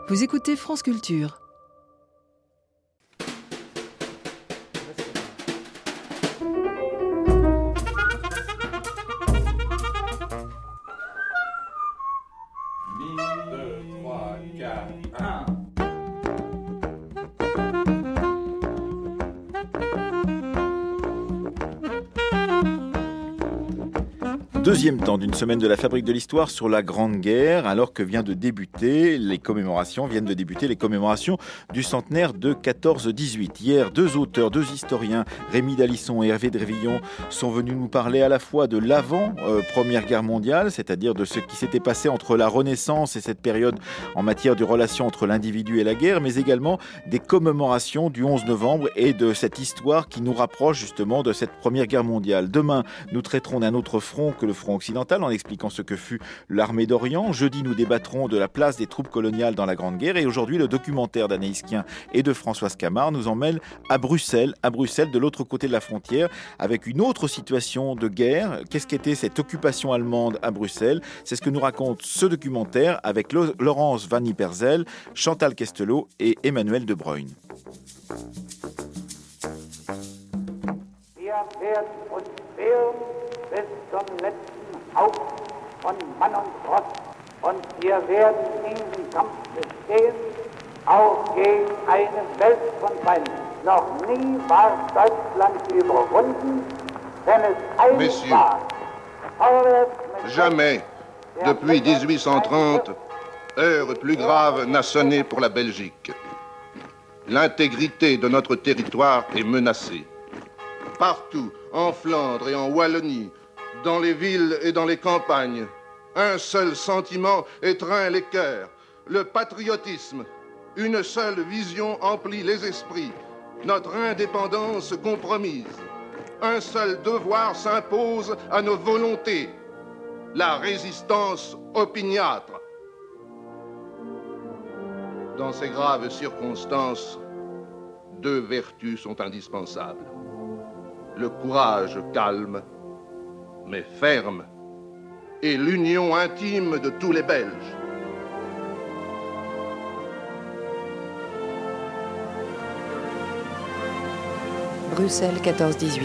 Vous écoutez France Culture. Deuxième temps d'une semaine de la Fabrique de l'Histoire sur la Grande Guerre, alors que viennent de débuter les commémorations du centenaire de 14-18. Hier, deux auteurs, deux historiens, Rémi Dalisson et Hervé Drévillon, sont venus nous parler à la fois de l'avant-Première Guerre mondiale, c'est-à-dire de ce qui s'était passé entre la Renaissance et cette période en matière de relations entre l'individu et la guerre, mais également des commémorations du 11 novembre et de cette histoire qui nous rapproche justement de cette Première Guerre mondiale. Demain, nous traiterons d'un autre front que le front occidental en expliquant ce que fut l'armée d'Orient. Jeudi, nous débattrons de la place des troupes coloniales dans la Grande Guerre. Et aujourd'hui, le documentaire d'Anaïs Kien et de Françoise Camard nous emmène à Bruxelles, de l'autre côté de la frontière, avec une autre situation de guerre. Qu'est-ce qu'était cette occupation allemande à Bruxelles? C'est ce que nous raconte ce documentaire avec Laurence Van Ypersel, Chantal Kestelot et Emmanuel De Bruyne. Bis zum letzten Haupt von Mann und Ross. Und wir werden diesen Kampf bestehen, auch gegen eine Welt von Feinden. Noch nie war Deutschland überwunden, wenn es einig war. Jamais, depuis 1830, heure plus grave n'a sonné pour la Belgique. L'intégrité de notre territoire est menacée. Partout, en Flandre et en Wallonie, dans les villes et dans les campagnes, un seul sentiment étreint les cœurs, le patriotisme. Une seule vision emplit les esprits, notre indépendance compromise. Un seul devoir s'impose à nos volontés, la résistance opiniâtre. Dans ces graves circonstances, deux vertus sont indispensables. Le courage calme, mais ferme, et l'union intime de tous les Belges. Bruxelles 14-18.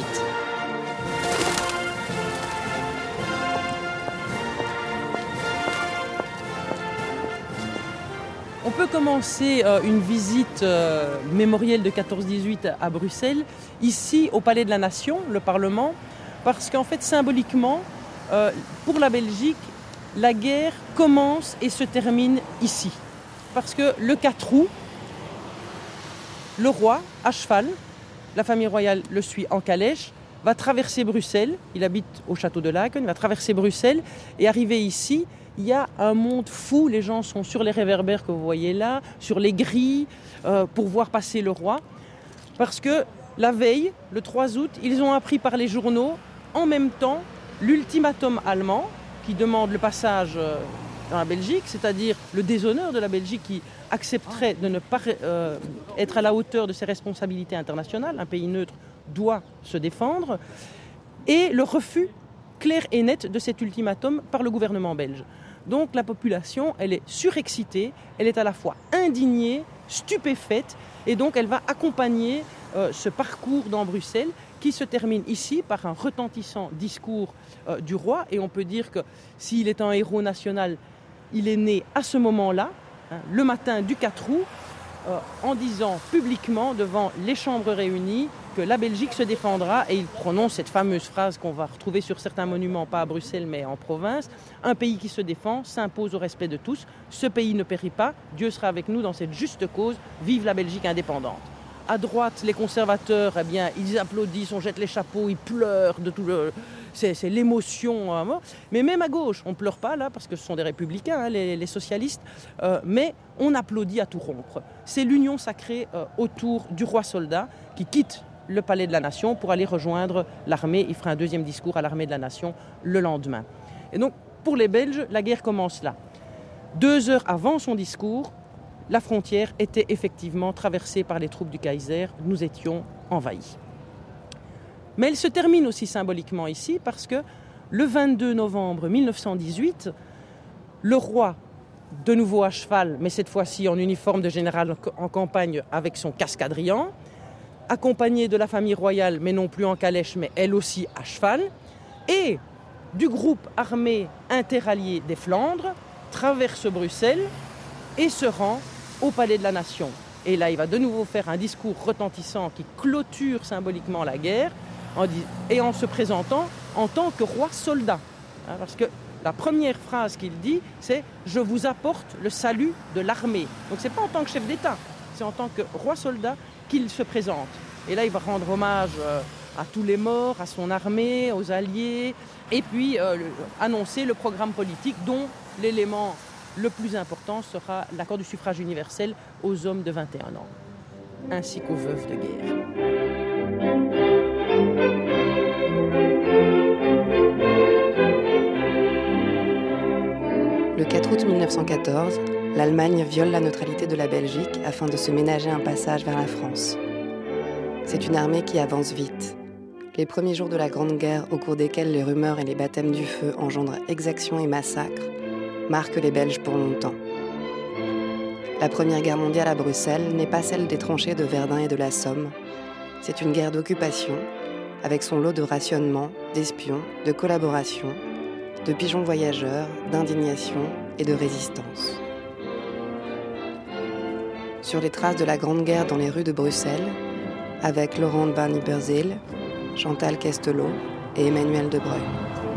On peut commencer une visite mémorielle de 14-18 à Bruxelles, ici au Palais de la Nation, le Parlement, parce qu'en fait, symboliquement, pour la Belgique, la guerre commence et se termine ici. Parce que le 4 août, le roi, à cheval, la famille royale le suit en calèche, va traverser Bruxelles, il habite au château de Laken, va traverser Bruxelles et arrivé ici, il y a un monde fou, les gens sont sur les réverbères que vous voyez là, sur les grilles, pour voir passer le roi. Parce que la veille, le 3 août, ils ont appris par les journaux, en même temps, l'ultimatum allemand, qui demande le passage dans la Belgique, c'est-à-dire le déshonneur de la Belgique qui accepterait de ne pas être à la hauteur de ses responsabilités internationales. Un pays neutre doit se défendre. Et le refus clair et net de cet ultimatum par le gouvernement belge. Donc la population, elle est surexcitée, elle est à la fois indignée, stupéfaite, et donc elle va accompagner ce parcours dans Bruxelles qui se termine ici par un retentissant discours du roi. Et on peut dire que s'il est un héros national, il est né à ce moment-là, le matin du 4 août, en disant publiquement devant les chambres réunies que la Belgique se défendra, et il prononce cette fameuse phrase qu'on va retrouver sur certains monuments, pas à Bruxelles mais en province: un pays qui se défend s'impose au respect de tous, ce pays ne périt pas, Dieu sera avec nous dans cette juste cause, vive la Belgique indépendante. À droite, les conservateurs, eh bien, ils applaudissent, on jette les chapeaux, ils pleurent de tout le... C'est l'émotion à mort. Mais même à gauche, on ne pleure pas là, parce que ce sont des républicains, les socialistes, mais on applaudit à tout rompre. C'est l'union sacrée autour du roi soldat qui quitte le Palais de la Nation pour aller rejoindre l'armée. Il fera un deuxième discours à l'armée de la Nation le lendemain. Et donc, pour les Belges, la guerre commence là. 2 heures avant son discours, la frontière était effectivement traversée par les troupes du Kaiser. Nous étions envahis. Mais elle se termine aussi symboliquement ici parce que le 22 novembre 1918, le roi de nouveau à cheval, mais cette fois-ci en uniforme de général en campagne avec son cascadrian, accompagné de la famille royale, mais non plus en calèche, mais elle aussi à cheval, et du groupe armé interallié des Flandres, traverse Bruxelles et se rend au Palais de la Nation. Et là, il va de nouveau faire un discours retentissant qui clôture symboliquement la guerre en se présentant en tant que roi soldat. Parce que la première phrase qu'il dit, c'est « Je vous apporte le salut de l'armée ». Donc ce n'est pas en tant que chef d'État, c'est en tant que roi soldat qu'il se présente. Et là, il va rendre hommage à tous les morts, à son armée, aux alliés, et puis annoncer le programme politique dont l'élément le plus important sera l'accord du suffrage universel aux hommes de 21 ans, ainsi qu'aux veuves de guerre. Le 4 août 1914, l'Allemagne viole la neutralité de la Belgique afin de se ménager un passage vers la France. C'est une armée qui avance vite. Les premiers jours de la Grande Guerre, au cours desquels les rumeurs et les baptêmes du feu engendrent exactions et massacres, marquent les Belges pour longtemps. La Première Guerre mondiale à Bruxelles n'est pas celle des tranchées de Verdun et de la Somme. C'est une guerre d'occupation, avec son lot de rationnement, d'espions, de collaboration, de pigeons voyageurs, d'indignation et de résistance. Sur les traces de la Grande Guerre dans les rues de Bruxelles, avec Laurent van Ypersele, Chantal Kestelot et Emmanuel De Bruyne.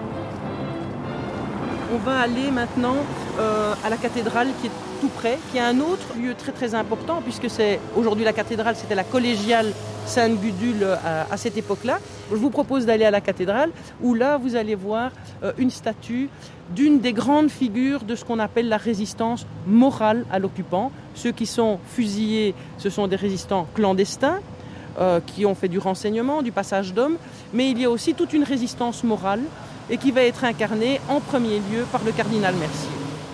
On va aller maintenant à la cathédrale qui est tout près, qui est un autre lieu très très important, puisque c'est aujourd'hui la cathédrale, c'était la collégiale Sainte-Gudule à cette époque-là. Je vous propose d'aller à la cathédrale, où là vous allez voir une statue d'une des grandes figures de ce qu'on appelle la résistance morale à l'occupant. Ceux qui sont fusillés, ce sont des résistants clandestins, qui ont fait du renseignement, du passage d'hommes, mais il y a aussi toute une résistance morale et qui va être incarnée en premier lieu par le cardinal Mercier.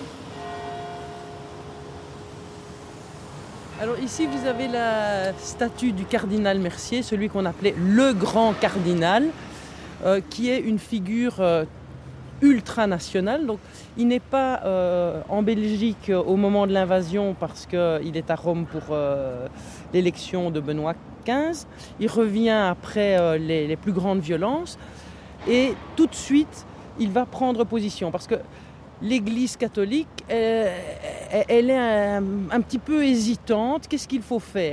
Alors ici vous avez la statue du cardinal Mercier, celui qu'on appelait le grand cardinal, qui est une figure ultranationale. Donc il n'est pas en Belgique au moment de l'invasion parce qu'il est à Rome pour l'élection de Benoît XV. Il revient après les plus grandes violences et tout de suite il va prendre position parce que l'Église catholique, elle est un petit peu hésitante. Qu'est-ce qu'il faut faire ?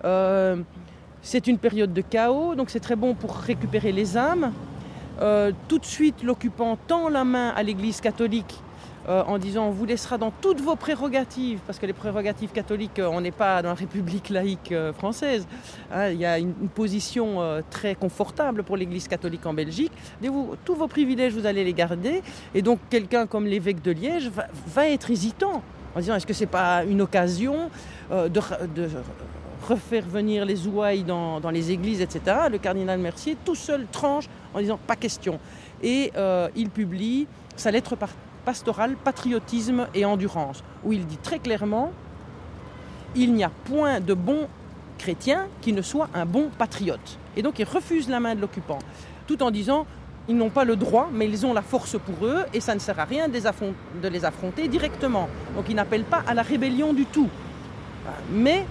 C'est une période de chaos, donc c'est très bon pour récupérer les âmes. Tout de suite, l'occupant tend la main à l'Église catholique en disant « on vous laissera dans toutes vos prérogatives », parce que les prérogatives catholiques, on n'est pas dans la République laïque française. Il y a une position très confortable pour l'Église catholique en Belgique. Tous vos privilèges, vous allez les garder. Et donc, quelqu'un comme l'évêque de Liège va être hésitant en disant « est-ce que ce n'est pas une occasion de refaire venir les ouailles dans les églises, etc. » Le cardinal Mercier, tout seul, tranche en disant « pas question ». Et il publie sa lettre pastorale « Patriotisme et endurance », où il dit très clairement « il n'y a point de bon chrétien qui ne soit un bon patriote ». Et donc il refuse la main de l'occupant, tout en disant ils n'ont pas le droit, mais ils ont la force pour eux, et ça ne sert à rien de les affronter directement. Donc il n'appelle pas à la rébellion du tout. Mais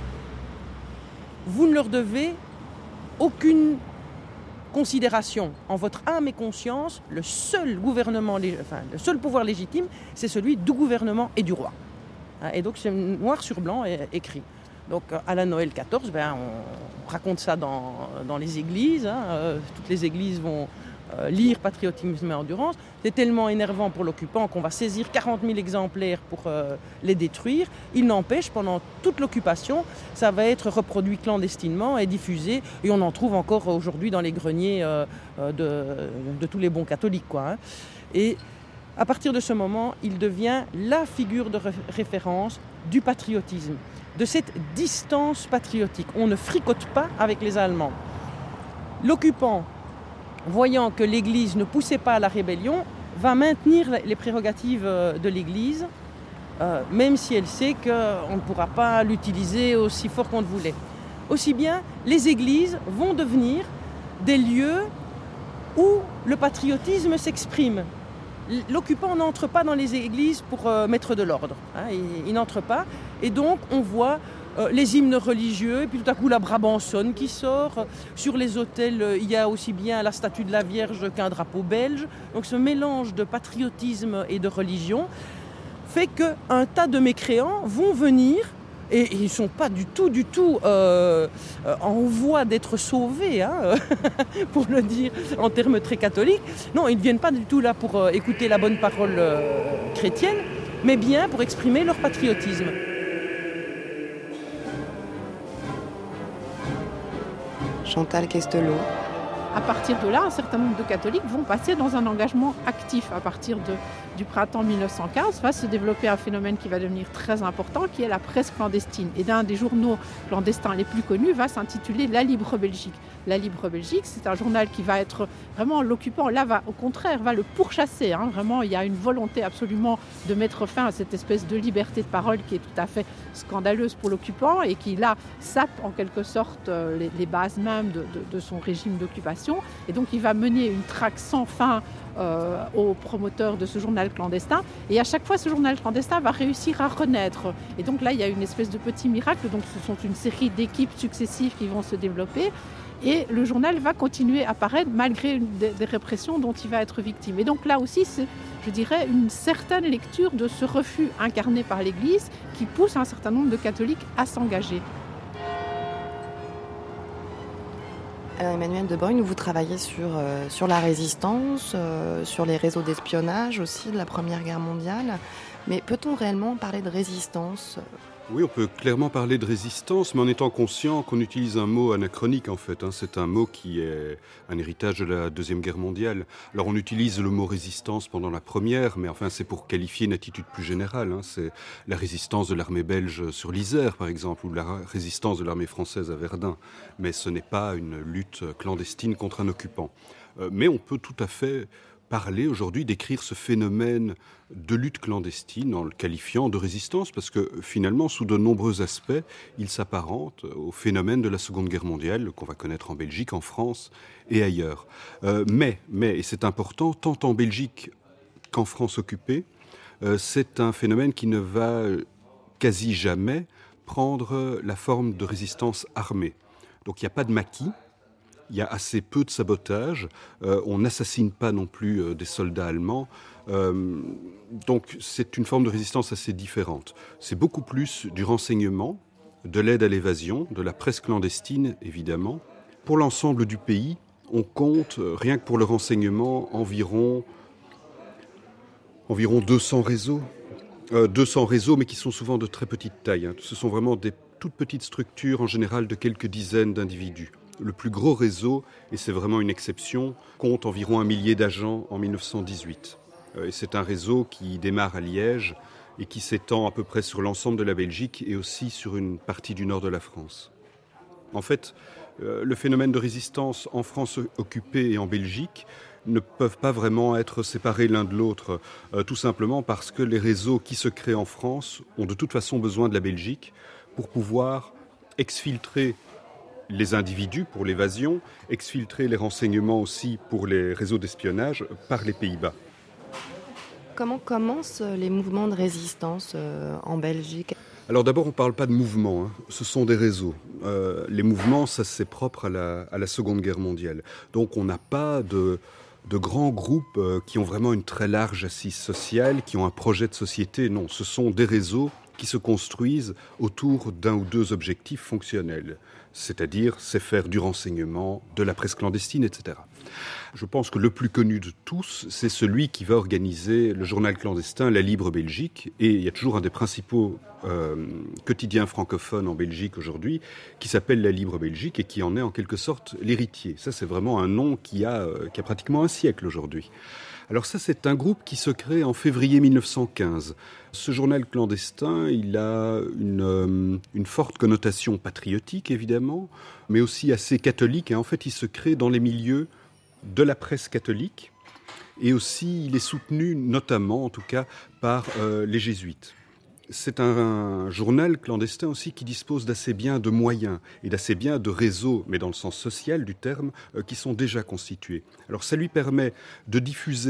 vous ne leur devez aucune considération. En votre âme et conscience, le seul pouvoir légitime, c'est celui du gouvernement et du roi. Et donc c'est noir sur blanc écrit. Donc à la Noël 14, on raconte ça dans les églises. Toutes les églises vont lire Patriotisme et endurance. C'est tellement énervant pour l'occupant qu'on va saisir 40 000 exemplaires pour les détruire. Il n'empêche, pendant toute l'occupation, ça va être reproduit clandestinement et diffusé. Et on en trouve encore aujourd'hui dans les greniers de tous les bons catholiques, Et à partir de ce moment, il devient la figure de référence du patriotisme, de cette distance patriotique. On ne fricote pas avec les Allemands. L'occupant, voyant que l'Église ne poussait pas à la rébellion, va maintenir les prérogatives de l'Église, même si elle sait qu'on ne pourra pas l'utiliser aussi fort qu'on le voulait. Aussi bien, les églises vont devenir des lieux où le patriotisme s'exprime. l'occupant n'entre pas dans les églises pour mettre de l'ordre. Il n'entre pas. Et donc, on voit les hymnes religieux, et puis tout à coup la brabançonne qui sort. Sur les autels, il y a aussi bien la statue de la Vierge qu'un drapeau belge. Donc ce mélange de patriotisme et de religion fait qu'un tas de mécréants vont venir, et ils ne sont pas du tout en voie d'être sauvés, pour le dire en termes très catholiques. Non, ils ne viennent pas du tout là pour écouter la bonne parole chrétienne, mais bien pour exprimer leur patriotisme. Chantal Questelot. À partir de là, un certain nombre de catholiques vont passer dans un engagement actif. À partir du printemps 1915, va se développer un phénomène qui va devenir très important, qui est la presse clandestine. Et d'un des journaux clandestins les plus connus va s'intituler La Libre Belgique. La Libre Belgique, c'est un journal qui va être vraiment l'occupant. Là, au contraire, va le pourchasser. Vraiment, il y a une volonté absolument de mettre fin à cette espèce de liberté de parole qui est tout à fait scandaleuse pour l'occupant et qui, là, sape en quelque sorte les bases même de son régime d'occupation. Et donc, il va mener une traque sans fin aux promoteurs de ce journal clandestin. Et à chaque fois, ce journal clandestin va réussir à renaître. Et donc là, il y a une espèce de petit miracle. Donc, ce sont une série d'équipes successives qui vont se développer. Et le journal va continuer à paraître malgré des répressions dont il va être victime. Et donc là aussi, c'est, je dirais, une certaine lecture de ce refus incarné par l'Église qui pousse un certain nombre de catholiques à s'engager. Alors Emmanuel de Bruyne, vous travaillez sur la résistance, sur les réseaux d'espionnage aussi de la Première Guerre mondiale. Mais peut-on réellement parler de résistance ? Oui, on peut clairement parler de résistance, mais en étant conscient qu'on utilise un mot anachronique en fait. C'est un mot qui est un héritage de la Deuxième Guerre mondiale. Alors on utilise le mot résistance pendant la Première, mais enfin c'est pour qualifier une attitude plus générale. C'est la résistance de l'armée belge sur l'Isère par exemple, ou la résistance de l'armée française à Verdun. Mais ce n'est pas une lutte clandestine contre un occupant. Mais on peut tout à fait parler aujourd'hui, décrire ce phénomène de lutte clandestine en le qualifiant de résistance, parce que finalement, sous de nombreux aspects, il s'apparente au phénomène de la Seconde Guerre mondiale qu'on va connaître en Belgique, en France et ailleurs. Mais, et c'est important, tant en Belgique qu'en France occupée, c'est un phénomène qui ne va quasi jamais prendre la forme de résistance armée. Donc il n'y a pas de maquis. Il y a assez peu de sabotage, on n'assassine pas non plus des soldats allemands, donc c'est une forme de résistance assez différente. C'est beaucoup plus du renseignement, de l'aide à l'évasion, de la presse clandestine évidemment. Pour l'ensemble du pays, on compte, rien que pour le renseignement, environ 200 réseaux. 200 réseaux, mais qui sont souvent de très petite taille. Ce sont vraiment des toutes petites structures, en général de quelques dizaines d'individus. Le plus gros réseau, et c'est vraiment une exception, compte environ 1 millier d'agents en 1918. Et c'est un réseau qui démarre à Liège et qui s'étend à peu près sur l'ensemble de la Belgique et aussi sur une partie du nord de la France. En fait, le phénomène de résistance en France occupée et en Belgique ne peuvent pas vraiment être séparés l'un de l'autre, tout simplement parce que les réseaux qui se créent en France ont de toute façon besoin de la Belgique pour pouvoir exfiltrer les individus pour l'évasion, exfiltrer les renseignements aussi pour les réseaux d'espionnage par les Pays-Bas. Comment commencent les mouvements de résistance en Belgique ? Alors d'abord, on ne parle pas de mouvements, ce sont des réseaux. Les mouvements, ça c'est propre à la Seconde Guerre mondiale. Donc on n'a pas de grands groupes qui ont vraiment une très large assise sociale, qui ont un projet de société. Non, ce sont des réseaux qui se construisent autour d'un ou deux objectifs fonctionnels. C'est-à-dire, c'est faire du renseignement, de la presse clandestine, etc. Je pense que le plus connu de tous, c'est celui qui va organiser le journal clandestin La Libre Belgique. Et il y a toujours un des principaux quotidiens francophones en Belgique aujourd'hui qui s'appelle La Libre Belgique et qui en est en quelque sorte l'héritier. Ça, c'est vraiment un nom qui a pratiquement un siècle aujourd'hui. Alors ça, c'est un groupe qui se crée en février 1915. Ce journal clandestin, il a une forte connotation patriotique, évidemment, mais aussi assez catholique. Et en fait, il se crée dans les milieux de la presse catholique. Et aussi, il est soutenu, notamment, en tout cas, par les jésuites. C'est un journal clandestin aussi qui dispose d'assez bien de moyens et d'assez bien de réseaux, mais dans le sens social du terme, qui sont déjà constitués. Alors ça lui permet de diffuser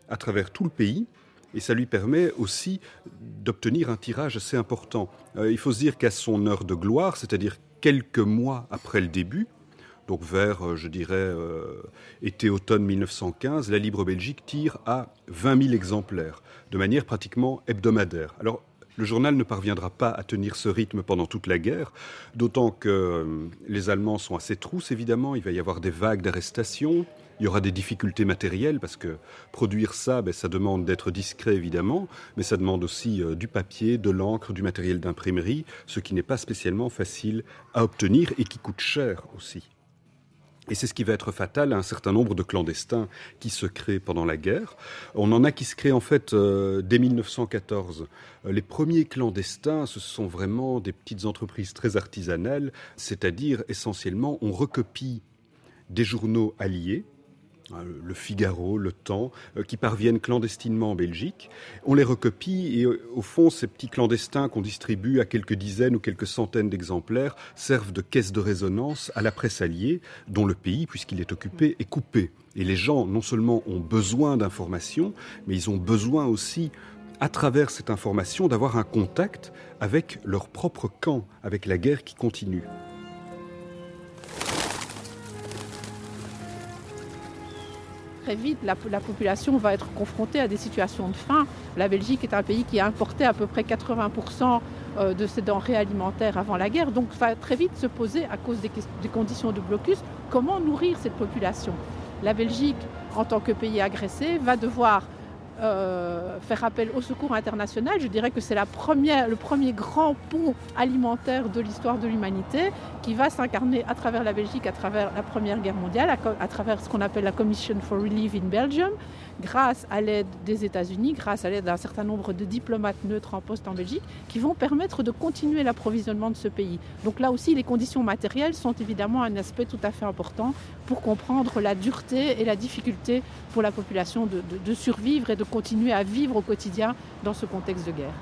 à travers tout le pays. Et ça lui permet aussi d'obtenir un tirage assez important. Il faut se dire qu'à son heure de gloire, c'est-à-dire quelques mois après le début, donc vers, je dirais, été-automne 1915, la Libre Belgique tire à 20 000 exemplaires, de manière pratiquement hebdomadaire. Alors, le journal ne parviendra pas à tenir ce rythme pendant toute la guerre, d'autant que les Allemands sont assez trousses, évidemment. Il va y avoir des vagues d'arrestations. Il y aura des difficultés matérielles parce que produire ça, ça demande d'être discret, évidemment, mais ça demande aussi du papier, de l'encre, du matériel d'imprimerie, ce qui n'est pas spécialement facile à obtenir et qui coûte cher aussi. Et c'est ce qui va être fatal à un certain nombre de clandestins qui se créent pendant la guerre. On en a qui se créent en fait dès 1914. Les premiers clandestins, ce sont vraiment des petites entreprises très artisanales, c'est-à-dire essentiellement on recopie des journaux alliés, le Figaro, le Temps, qui parviennent clandestinement en Belgique. On les recopie et au fond, ces petits clandestins qu'on distribue à quelques dizaines ou quelques centaines d'exemplaires servent de caisse de résonance à la presse alliée, dont le pays, puisqu'il est occupé, est coupé. Et les gens, non seulement ont besoin d'informations, mais ils ont besoin aussi, à travers cette information, d'avoir un contact avec leur propre camp, avec la guerre qui continue. Très vite, la population va être confrontée à des situations de faim. La Belgique est un pays qui a importé à peu près 80% de ses denrées alimentaires avant la guerre, donc va très vite se poser, à cause des conditions de blocus, comment nourrir cette population. La Belgique, en tant que pays agressé, va devoir faire appel au secours international. Je dirais que c'est le premier grand pont alimentaire de l'histoire de l'humanité qui va s'incarner à travers la Belgique, à travers la Première Guerre mondiale, à travers ce qu'on appelle la Commission for Relief in Belgium, grâce à l'aide des États-Unis, grâce à l'aide d'un certain nombre de diplomates neutres en poste en Belgique, qui vont permettre de continuer l'approvisionnement de ce pays. Donc là aussi, les conditions matérielles sont évidemment un aspect tout à fait important pour comprendre la dureté et la difficulté pour la population de survivre et de continuer à vivre au quotidien dans ce contexte de guerre.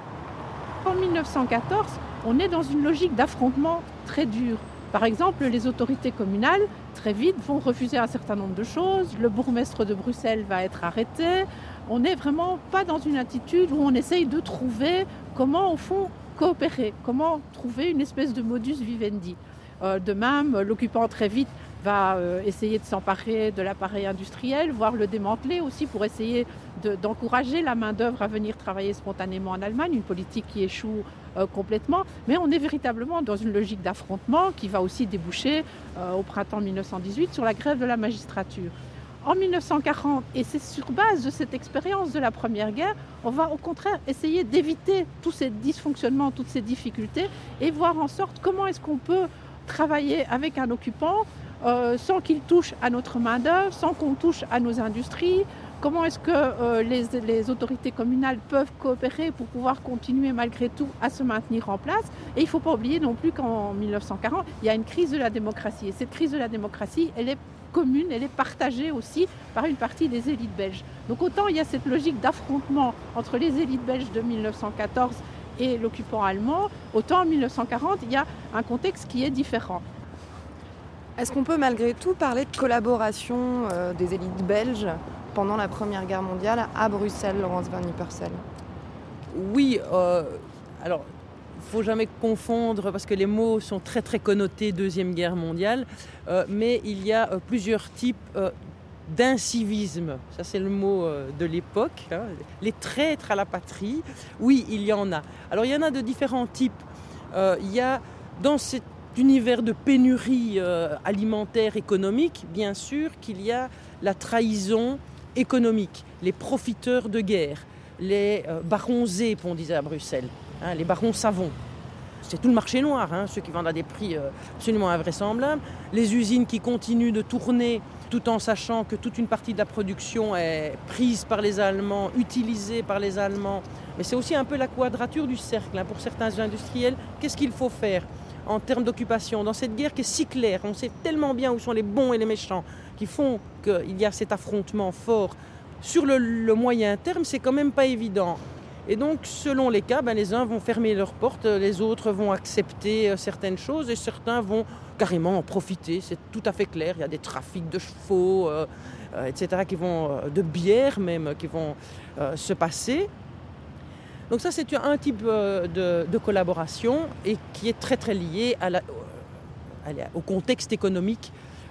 En 1914, on est dans une logique d'affrontement très dure. Par exemple, les autorités communales, très vite, vont refuser un certain nombre de choses. Le bourgmestre de Bruxelles va être arrêté. On n'est vraiment pas dans une attitude où on essaye de trouver comment, au fond, coopérer, comment trouver une espèce de modus vivendi. De même, l'occupant très vite va essayer de s'emparer de l'appareil industriel, voire le démanteler aussi pour essayer d'encourager la main-d'œuvre à venir travailler spontanément en Allemagne, une politique qui échoue complètement. Mais on est véritablement dans une logique d'affrontement qui va aussi déboucher au printemps 1918 sur la grève de la magistrature. En 1940, et c'est sur base de cette expérience de la Première Guerre, on va au contraire essayer d'éviter tous ces dysfonctionnements, toutes ces difficultés et voir en sorte comment est-ce qu'on peut travailler avec un occupant sans qu'il touche à notre main-d'œuvre, sans qu'on touche à nos industries. Comment est-ce que les autorités communales peuvent coopérer pour pouvoir continuer malgré tout à se maintenir en place. Et il ne faut pas oublier non plus qu'en 1940, il y a une crise de la démocratie. Et cette crise de la démocratie, elle est commune, elle est partagée aussi par une partie des élites belges. Donc autant il y a cette logique d'affrontement entre les élites belges de 1914 et l'occupant allemand, autant en 1940, il y a un contexte qui est différent. Est-ce qu'on peut malgré tout parler de collaboration des élites belges pendant la Première Guerre mondiale à Bruxelles, Laurence Van-Ypersel? Oui, alors il ne faut jamais confondre parce que les mots sont très très connotés Deuxième Guerre mondiale, mais il y a plusieurs types d'incivisme, ça c'est le mot de l'époque, hein. Les traîtres à la patrie, oui il y en a. Alors il y en a de différents types, il y a dans cet univers de pénurie alimentaire économique, bien sûr qu'il y a la trahison économique, les profiteurs de guerre, les barons zèbres, on disait à Bruxelles, hein, les barons savons. C'est tout le marché noir, hein, ceux qui vendent à des prix absolument invraisemblables. Les usines qui continuent de tourner tout en sachant que toute une partie de la production est prise par les Allemands, utilisée par les Allemands. Mais c'est aussi un peu la quadrature du cercle, hein, pour certains industriels. Qu'est-ce qu'il faut faire en termes d'occupation dans cette guerre qui est si claire? On sait tellement bien où sont les bons et les méchants qui font qu'il y a cet affrontement fort. Sur le moyen terme, c'est quand même pas évident. Et donc, selon les cas, les uns vont fermer leurs portes, les autres vont accepter certaines choses et certains vont carrément en profiter. C'est tout à fait clair. Il y a des trafics de chevaux, etc., de bière même, qui vont se passer. Donc ça, c'est un type de collaboration et qui est très, très lié au contexte économique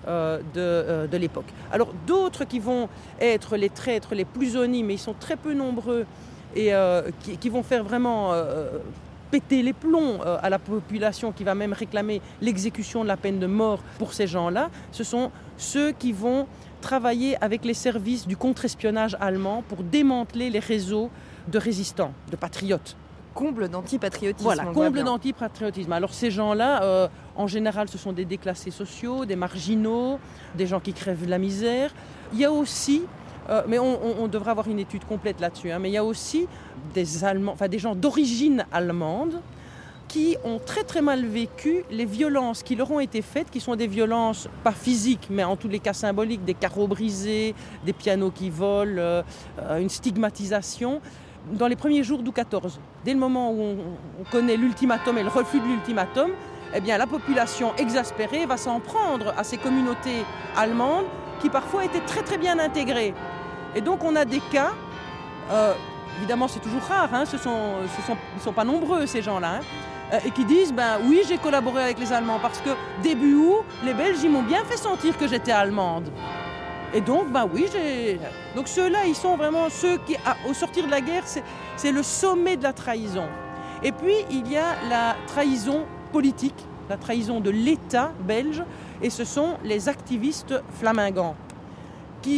de l'époque. Alors, d'autres qui vont être les traîtres les plus honnis, mais ils sont très peu nombreux, et qui vont faire vraiment péter les plombs à la population, qui va même réclamer l'exécution de la peine de mort pour ces gens-là, ce sont ceux qui vont travailler avec les services du contre-espionnage allemand pour démanteler les réseaux de résistants, de patriotes. Comble d'antipatriotisme. Voilà, comble d'antipatriotisme. Alors ces gens-là, en général, ce sont des déclassés sociaux, des marginaux, des gens qui crèvent de la misère. Il y a aussi... mais on devrait avoir une étude complète là-dessus. Mais il y a aussi des Allemands, des gens d'origine allemande qui ont très très mal vécu les violences qui leur ont été faites, qui sont des violences pas physiques, mais en tous les cas symboliques, des carreaux brisés, des pianos qui volent, une stigmatisation. Dans les premiers jours d'août 14, dès le moment où on connaît l'ultimatum et le refus de l'ultimatum, eh bien la population exaspérée va s'en prendre à ces communautés allemandes qui parfois étaient très très bien intégrées. Et donc on a des cas, évidemment c'est toujours rare, ils ne sont pas nombreux ces gens-là, et qui disent oui, j'ai collaboré avec les Allemands parce que début août, les Belges ils m'ont bien fait sentir que j'étais allemande. Et donc oui, donc ceux-là ils sont vraiment ceux qui, au sortir de la guerre, c'est le sommet de la trahison. Et puis il y a la trahison politique, la trahison de l'État belge, et ce sont les activistes flamingants qui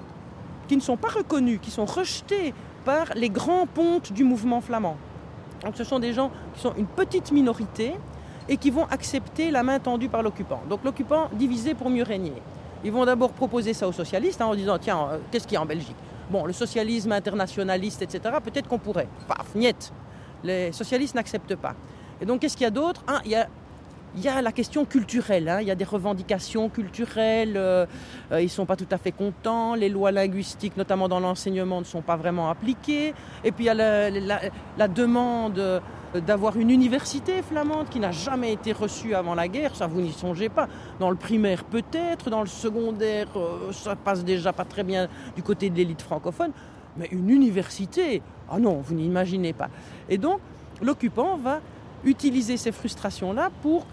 ne sont pas reconnus, qui sont rejetés par les grands pontes du mouvement flamand. Donc ce sont des gens qui sont une petite minorité et qui vont accepter la main tendue par l'occupant. Donc l'occupant divisé pour mieux régner. Ils vont d'abord proposer ça aux socialistes en disant tiens, qu'est-ce qu'il y a en Belgique ? Bon, le socialisme internationaliste, etc., peut-être qu'on pourrait. Paf, niet. Les socialistes n'acceptent pas. Et donc qu'est-ce qu'il y a d'autre ? Il y a la question culturelle, il y a des revendications culturelles, ils ne sont pas tout à fait contents, les lois linguistiques, notamment dans l'enseignement, ne sont pas vraiment appliquées. Et puis il y a la demande d'avoir une université flamande qui n'a jamais été reçue avant la guerre, ça vous n'y songez pas. Dans le primaire peut-être, dans le secondaire, ça passe déjà pas très bien du côté de l'élite francophone, mais une université, non, vous n'imaginez pas. Et donc l'occupant va utiliser ces frustrations-là pour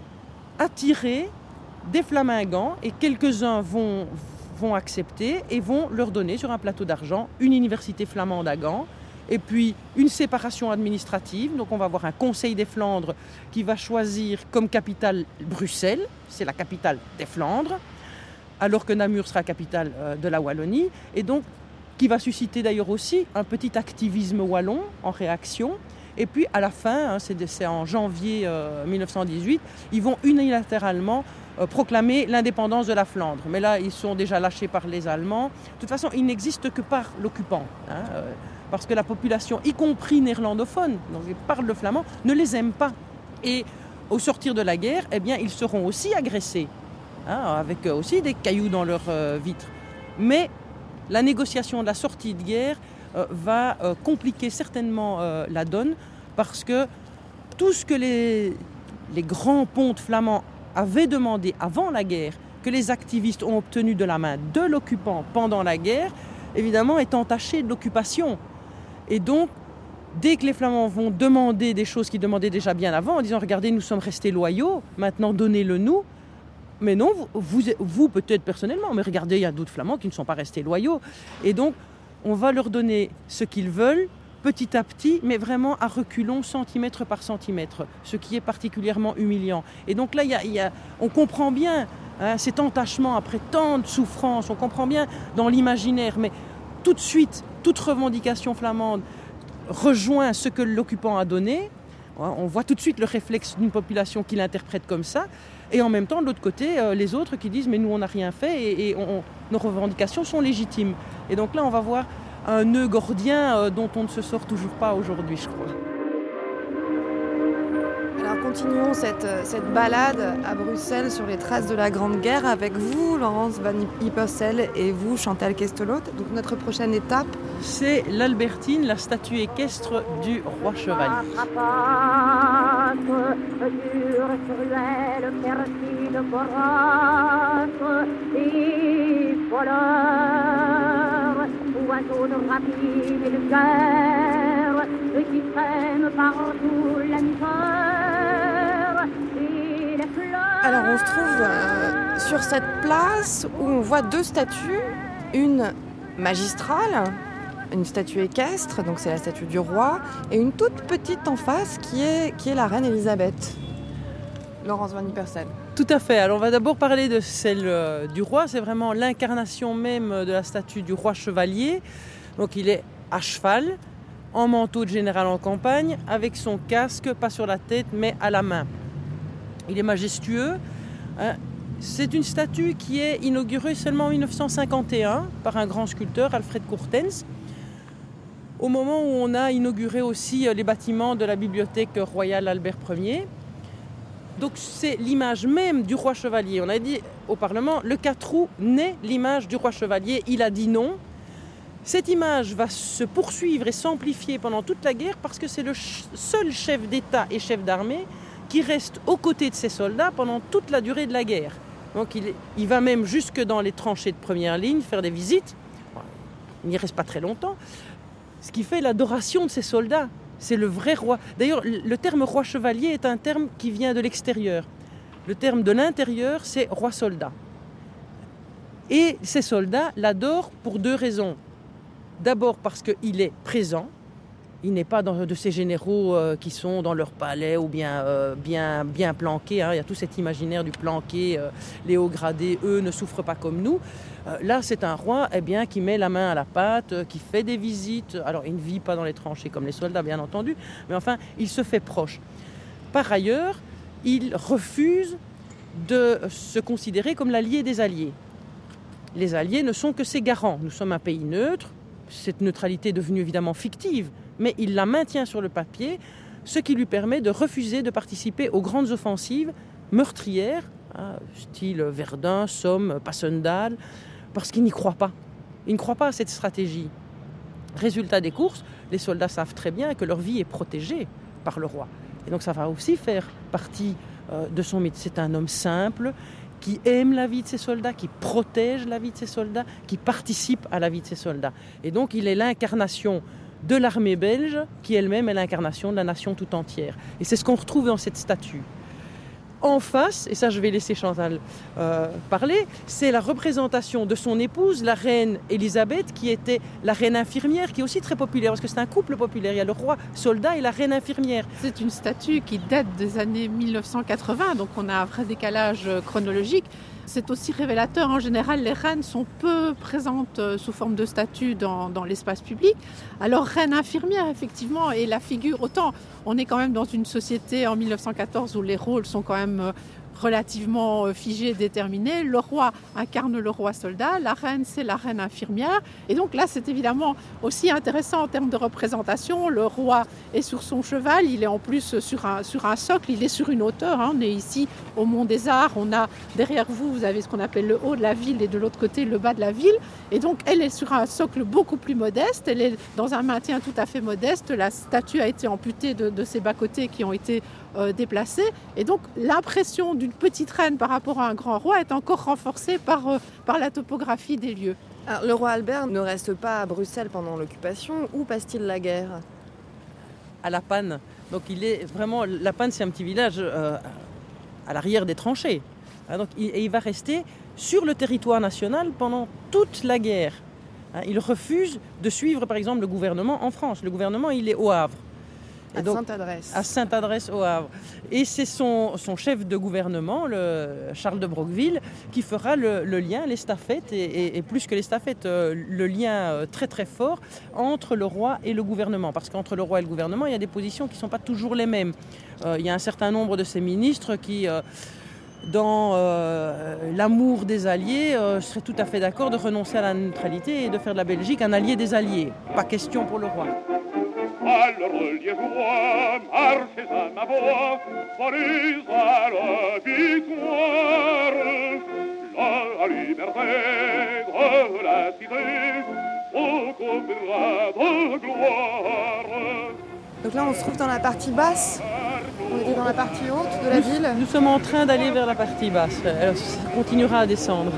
attirer des flamingants, et quelques-uns vont accepter et vont leur donner sur un plateau d'argent une université flamande à Gand, et puis une séparation administrative. Donc on va avoir un conseil des Flandres qui va choisir comme capitale Bruxelles, c'est la capitale des Flandres, alors que Namur sera capitale de la Wallonie, et donc qui va susciter d'ailleurs aussi un petit activisme wallon en réaction. Et puis à la fin, c'est en janvier 1918, ils vont unilatéralement proclamer l'indépendance de la Flandre. Mais là, ils sont déjà lâchés par les Allemands. De toute façon, ils n'existent que par l'occupant. Parce que la population, y compris néerlandophone, donc ils parlent le flamand, ne les aime pas. Et au sortir de la guerre, eh bien, ils seront aussi agressés, avec aussi des cailloux dans leurs vitres. Mais la négociation de la sortie de guerre va compliquer certainement la donne, parce que tout ce que les grands pontes flamands avaient demandé avant la guerre, que les activistes ont obtenu de la main de l'occupant pendant la guerre, évidemment est entaché de l'occupation. Et donc, dès que les Flamands vont demander des choses qu'ils demandaient déjà bien avant, en disant « Regardez, nous sommes restés loyaux, maintenant donnez-le nous », mais non, vous peut-être personnellement, mais regardez, il y a d'autres Flamands qui ne sont pas restés loyaux. Et donc, on va leur donner ce qu'ils veulent, petit à petit, mais vraiment à reculons, centimètre par centimètre, ce qui est particulièrement humiliant. Et donc là, on comprend bien cet entachement après tant de souffrances, on comprend bien dans l'imaginaire, mais tout de suite, toute revendication flamande rejoint ce que l'occupant a donné. On voit tout de suite le réflexe d'une population qui l'interprète comme ça, et en même temps, de l'autre côté, les autres qui disent « mais nous, on n'a rien fait et nos revendications sont légitimes ». Et donc là, on va voir un nœud gordien dont on ne se sort toujours pas aujourd'hui, je crois. Alors continuons cette balade à Bruxelles sur les traces de la Grande Guerre avec vous, Laurence Van Ypersel, et vous, Chantal Kestelot. Donc notre prochaine étape, c'est l'Albertine, la statue équestre du roi chevalier. Alors on se trouve sur cette place où on voit deux statues, une magistrale, une statue équestre, donc c'est la statue du roi, et une toute petite en face qui est la reine Elisabeth. Laurence Van Ypersel. Tout à fait. Alors on va d'abord parler de celle du roi. C'est vraiment l'incarnation même de la statue du roi chevalier. Donc il est à cheval, en manteau de général en campagne, avec son casque, pas sur la tête, mais à la main. Il est majestueux. C'est une statue qui est inaugurée seulement en 1951 par un grand sculpteur, Alfred Courtens, au moment où on a inauguré aussi les bâtiments de la bibliothèque royale Albert Ier. Donc c'est l'image même du roi chevalier. On a dit au Parlement, le 4 août naît l'image du roi chevalier. Il a dit non. Cette image va se poursuivre et s'amplifier pendant toute la guerre parce que c'est le seul chef d'État et chef d'armée qui reste aux côtés de ses soldats pendant toute la durée de la guerre. Donc il va même jusque dans les tranchées de première ligne faire des visites. Il n'y reste pas très longtemps. Ce qui fait l'adoration de ses soldats. C'est le vrai roi. D'ailleurs, le terme roi chevalier est un terme qui vient de l'extérieur. Le terme de l'intérieur, c'est roi soldat. Et ces soldats l'adorent pour deux raisons. D'abord parce qu'il est présent. Il n'est pas de ces généraux qui sont dans leur palais ou bien planqués. Il y a tout cet imaginaire du planqué, les hauts gradés, eux ne souffrent pas comme nous. Là, c'est un roi qui met la main à la pâte, qui fait des visites. Alors, il ne vit pas dans les tranchées comme les soldats, bien entendu, mais enfin, il se fait proche. Par ailleurs, il refuse de se considérer comme l'allié des alliés. Les alliés ne sont que ses garants. Nous sommes un pays neutre. Cette neutralité est devenue évidemment fictive, mais il la maintient sur le papier, ce qui lui permet de refuser de participer aux grandes offensives meurtrières, style Verdun, Somme, Passendal, parce qu'il n'y croit pas. Il ne croit pas à cette stratégie. Résultat des courses, les soldats savent très bien que leur vie est protégée par le roi. Et donc ça va aussi faire partie de son mythe. C'est un homme simple, qui aime la vie de ses soldats, qui protège la vie de ses soldats, qui participe à la vie de ses soldats. Et donc il est l'incarnation de l'armée belge, qui elle-même est l'incarnation de la nation tout entière. Et c'est ce qu'on retrouve dans cette statue. En face, et ça je vais laisser Chantal parler, c'est la représentation de son épouse, la reine Elisabeth, qui était la reine infirmière, qui est aussi très populaire, parce que c'est un couple populaire. Il y a le roi soldat et la reine infirmière. C'est une statue qui date des années 1980, donc on a un vrai décalage chronologique. C'est aussi révélateur. En général, les reines sont peu présentes sous forme de statue dans l'espace public. Alors, reine infirmière, effectivement, est la figure. Autant, on est quand même dans une société en 1914 où les rôles sont quand même relativement figés, déterminés. Le roi incarne le roi soldat, la reine, c'est la reine infirmière. Et donc là, c'est évidemment aussi intéressant en termes de représentation. Le roi est sur son cheval, il est en plus sur un socle, il est sur une hauteur. On est ici au Mont des Arts, on a derrière vous, vous avez ce qu'on appelle le haut de la ville et de l'autre côté le bas de la ville. Et donc elle est sur un socle beaucoup plus modeste, elle est dans un maintien tout à fait modeste. La statue a été amputée de ses bas-côtés qui ont été déplacés. Et donc l'impression d'une petite reine par rapport à un grand roi est encore renforcée par la topographie des lieux. Alors, le roi Albert ne reste pas à Bruxelles pendant l'occupation. Où passe-t-il la guerre ? À La Panne. Donc il est vraiment... La Panne, c'est un petit village à l'arrière des tranchées. Donc, il va rester sur le territoire national pendant toute la guerre. Il refuse de suivre, par exemple, le gouvernement en France. Le gouvernement, il est au Havre. À Sainte-Adresse. À Sainte-Adresse au Havre. Et c'est son chef de gouvernement, Charles de Broqueville, qui fera le lien, l'estafette, et plus que l'estafette, le lien très très fort entre le roi et le gouvernement. Parce qu'entre le roi et le gouvernement, il y a des positions qui ne sont pas toujours les mêmes. Il y a un certain nombre de ces ministres qui, dans l'amour des alliés, seraient tout à fait d'accord de renoncer à la neutralité et de faire de la Belgique un allié des alliés. Pas question pour le roi. Malheureux liégeois, marchez à ma voix, volez à la victoire. La liberté de la cité, au couvert de gloire. Donc là, on se trouve dans la partie basse. On était dans la partie haute de la ville. Nous sommes en train d'aller vers la partie basse. Alors, ça continuera à descendre.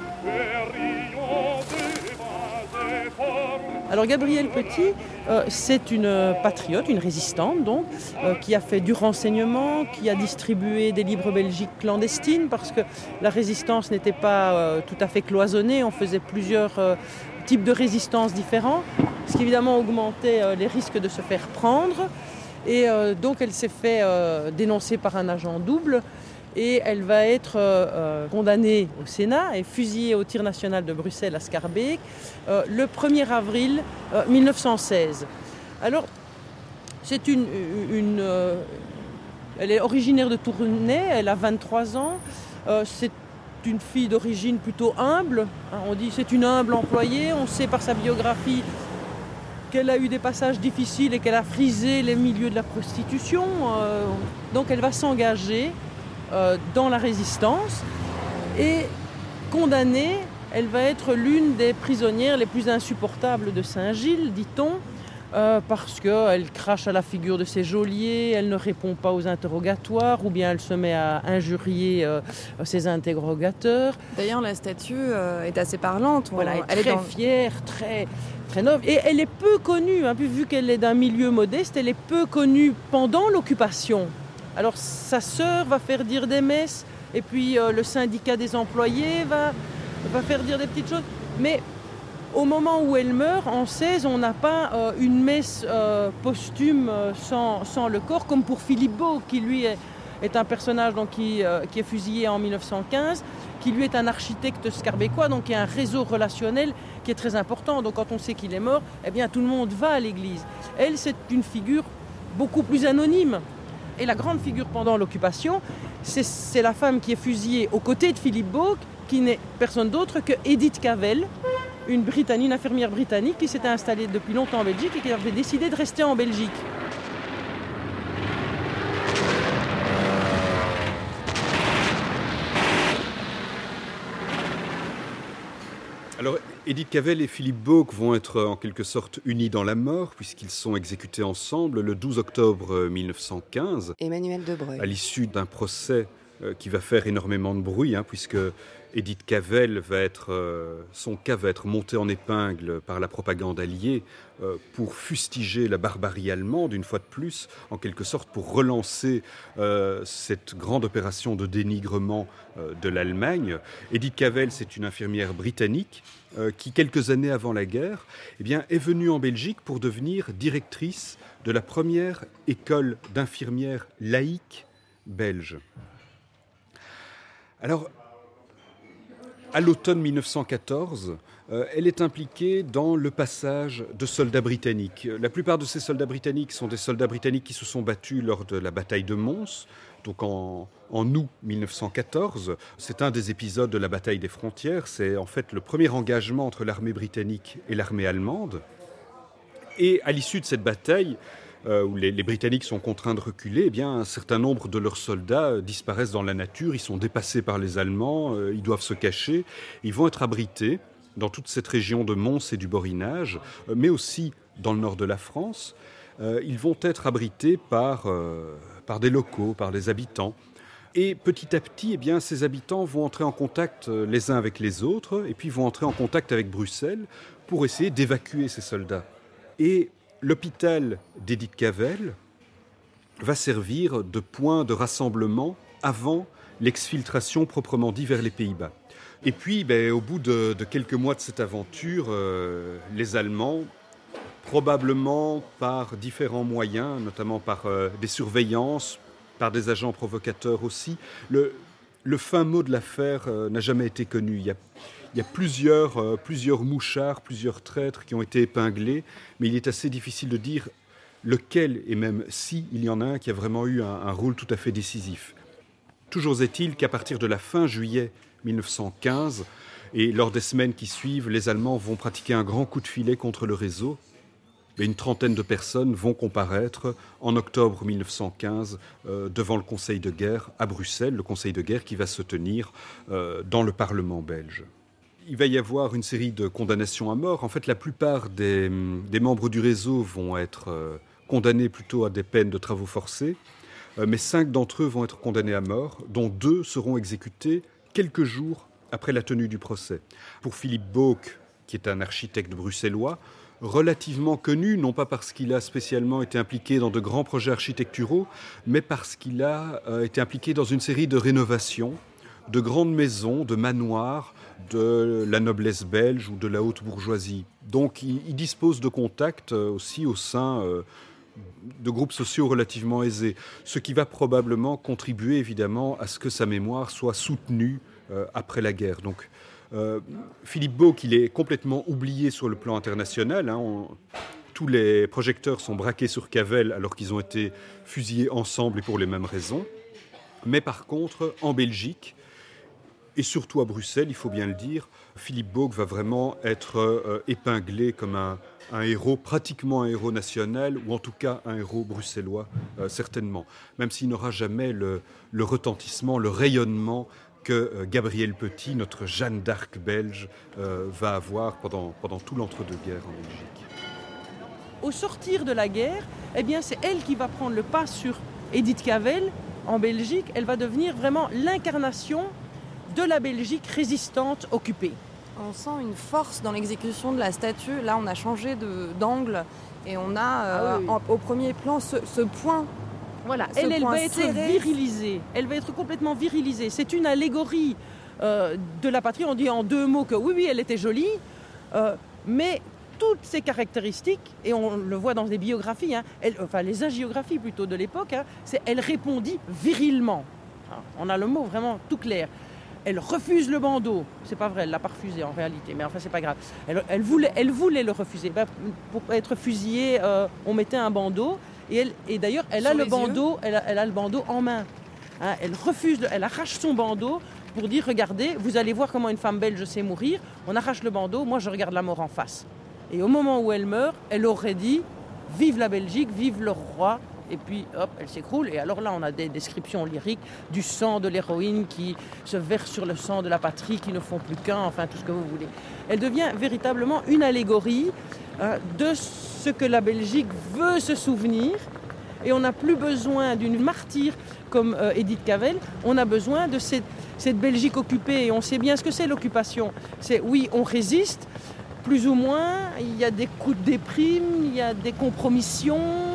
Alors Gabrielle Petit, c'est une patriote, une résistante donc, qui a fait du renseignement, qui a distribué des livres belgiques clandestines parce que la résistance n'était pas tout à fait cloisonnée, on faisait plusieurs types de résistance différents, ce qui évidemment augmentait les risques de se faire prendre. Et donc elle s'est fait dénoncer par un agent double. Et elle va être condamnée au Sénat et fusillée au tir national de Bruxelles à Schaerbeek le 1er avril 1916. Alors, c'est elle est originaire de Tournai, elle a 23 ans. C'est une fille d'origine plutôt humble. On dit c'est une humble employée. On sait par sa biographie qu'elle a eu des passages difficiles et qu'elle a frisé les milieux de la prostitution. Donc elle va s'engager dans la résistance et condamnée, elle va être l'une des prisonnières les plus insupportables de Saint-Gilles, dit-on, parce qu'elle crache à la figure de ses geôliers, elle ne répond pas aux interrogatoires ou bien elle se met à injurier ses interrogateurs. D'ailleurs, la statue est assez parlante. Voilà, elle est très fière, très noble. Et elle est peu connue, hein, vu qu'elle est d'un milieu modeste, elle est peu connue pendant l'occupation. Alors sa sœur va faire dire des messes et puis le syndicat des employés va faire dire des petites choses. Mais au moment où elle meurt, en 16, on n'a pas une messe posthume sans le corps, comme pour Philippe Bauque, qui lui est un personnage donc, qui est fusillé en 1915, qui lui est un architecte schaerbécois, donc qui a un réseau relationnel qui est très important. Donc quand on sait qu'il est mort, eh bien tout le monde va à l'église. Elle, c'est une figure beaucoup plus anonyme. Et la grande figure pendant l'occupation, c'est la femme qui est fusillée aux côtés de Philippe Bauque, qui n'est personne d'autre que Edith Cavell, une infirmière britannique qui s'était installée depuis longtemps en Belgique et qui avait décidé de rester en Belgique. Alors, Edith Cavell et Philippe Bauque vont être en quelque sorte unis dans la mort, puisqu'ils sont exécutés ensemble le 12 octobre 1915. Emmanuel Debreuil. À l'issue d'un procès qui va faire énormément de bruit, puisque Edith Cavell son cas va être monté en épingle par la propagande alliée pour fustiger la barbarie allemande, une fois de plus, en quelque sorte pour relancer cette grande opération de dénigrement de l'Allemagne. Edith Cavell, c'est une infirmière britannique qui, quelques années avant la guerre, est venue en Belgique pour devenir directrice de la première école d'infirmières laïques belge. Alors, à l'automne 1914, elle est impliquée dans le passage de soldats britanniques. La plupart de ces soldats britanniques sont des soldats britanniques qui se sont battus lors de la bataille de Mons, donc en août 1914. C'est un des épisodes de la bataille des frontières. C'est en fait le premier engagement entre l'armée britannique et l'armée allemande. Et à l'issue de cette bataille, où les Britanniques sont contraints de reculer, un certain nombre de leurs soldats disparaissent dans la nature, ils sont dépassés par les Allemands, ils doivent se cacher, ils vont être abrités dans toute cette région de Mons et du Borinage, mais aussi dans le nord de la France. Ils vont être abrités par des locaux, par des habitants. Et petit à petit, ces habitants vont entrer en contact les uns avec les autres, et puis vont entrer en contact avec Bruxelles pour essayer d'évacuer ces soldats. Et l'hôpital d'Edith Cavell va servir de point de rassemblement avant l'exfiltration proprement dit vers les Pays-Bas. Et puis, au bout de quelques mois de cette aventure, les Allemands, probablement par différents moyens, notamment par des surveillances, par des agents provocateurs aussi, le fin mot de l'affaire n'a jamais été connu. Il y a plusieurs mouchards, plusieurs traîtres qui ont été épinglés, mais il est assez difficile de dire lequel, et même si il y en a un qui a vraiment eu un rôle tout à fait décisif. Toujours est-il qu'à partir de la fin juillet 1915, et lors des semaines qui suivent, les Allemands vont pratiquer un grand coup de filet contre le réseau. mais une trentaine de personnes vont comparaître en octobre 1915 devant le Conseil de guerre à Bruxelles, le Conseil de guerre qui va se tenir dans le Parlement belge. Il va y avoir une série de condamnations à mort. En fait, la plupart des membres du réseau vont être condamnés plutôt à des peines de travaux forcés, mais 5 d'entre eux vont être condamnés à mort, dont 2 seront exécutés quelques jours après la tenue du procès. Pour Philippe Boeck, qui est un architecte bruxellois, relativement connu, non pas parce qu'il a spécialement été impliqué dans de grands projets architecturaux, mais parce qu'il a été impliqué dans une série de rénovations de grandes maisons, de manoirs, de la noblesse belge ou de la haute bourgeoisie. Donc il dispose de contacts aussi au sein de groupes sociaux relativement aisés, ce qui va probablement contribuer évidemment à ce que sa mémoire soit soutenue après la guerre. Donc Philippe Boeck, il est complètement oublié sur le plan international. Tous les projecteurs sont braqués sur Cavelle alors qu'ils ont été fusillés ensemble et pour les mêmes raisons. Mais par contre, en Belgique, et surtout à Bruxelles, il faut bien le dire, Philippe Boeck va vraiment être épinglé comme un héros, pratiquement un héros national, ou en tout cas un héros bruxellois, certainement. Même s'il n'aura jamais le retentissement, le rayonnement que Gabrielle Petit, notre Jeanne d'Arc belge, va avoir pendant tout l'entre-deux-guerres en Belgique. Au sortir de la guerre, eh bien, c'est elle qui va prendre le pas sur Edith Cavelle en Belgique. Elle va devenir vraiment l'incarnation de la Belgique résistante occupée. On sent une force dans l'exécution de la statue. Là, on a changé d'angle et on a au premier plan ce point. Voilà, elle va être virilisée. Elle va être complètement virilisée. C'est une allégorie de la patrie. On dit en 2 mots que oui, elle était jolie, mais toutes ses caractéristiques, et on le voit dans des biographies, les hagiographies plutôt de l'époque, elle répondit virilement. On a le mot vraiment tout clair. Elle refuse le bandeau. C'est pas vrai, elle l'a pas refusé en réalité, mais enfin c'est pas grave. Elle voulait le refuser. Pour être fusillée, on mettait un bandeau. Et d'ailleurs, elle a le bandeau en main. Elle arrache son bandeau pour dire, regardez, vous allez voir comment une femme belge sait mourir. On arrache le bandeau, moi je regarde la mort en face. Et au moment où elle meurt, elle aurait dit, vive la Belgique, vive le roi. Et puis, hop, elle s'écroule. Et alors là, on a des descriptions lyriques du sang de l'héroïne qui se verse sur le sang de la patrie, qui ne font plus qu'un, enfin tout ce que vous voulez. Elle devient véritablement une allégorie de ce que la Belgique veut se souvenir. Et on n'a plus besoin d'une martyre comme Edith Cavelle. On a besoin de cette Belgique occupée. Et on sait bien ce que c'est l'occupation. C'est, oui, on résiste, plus ou moins. Il y a des coups de déprime, il y a des compromissions,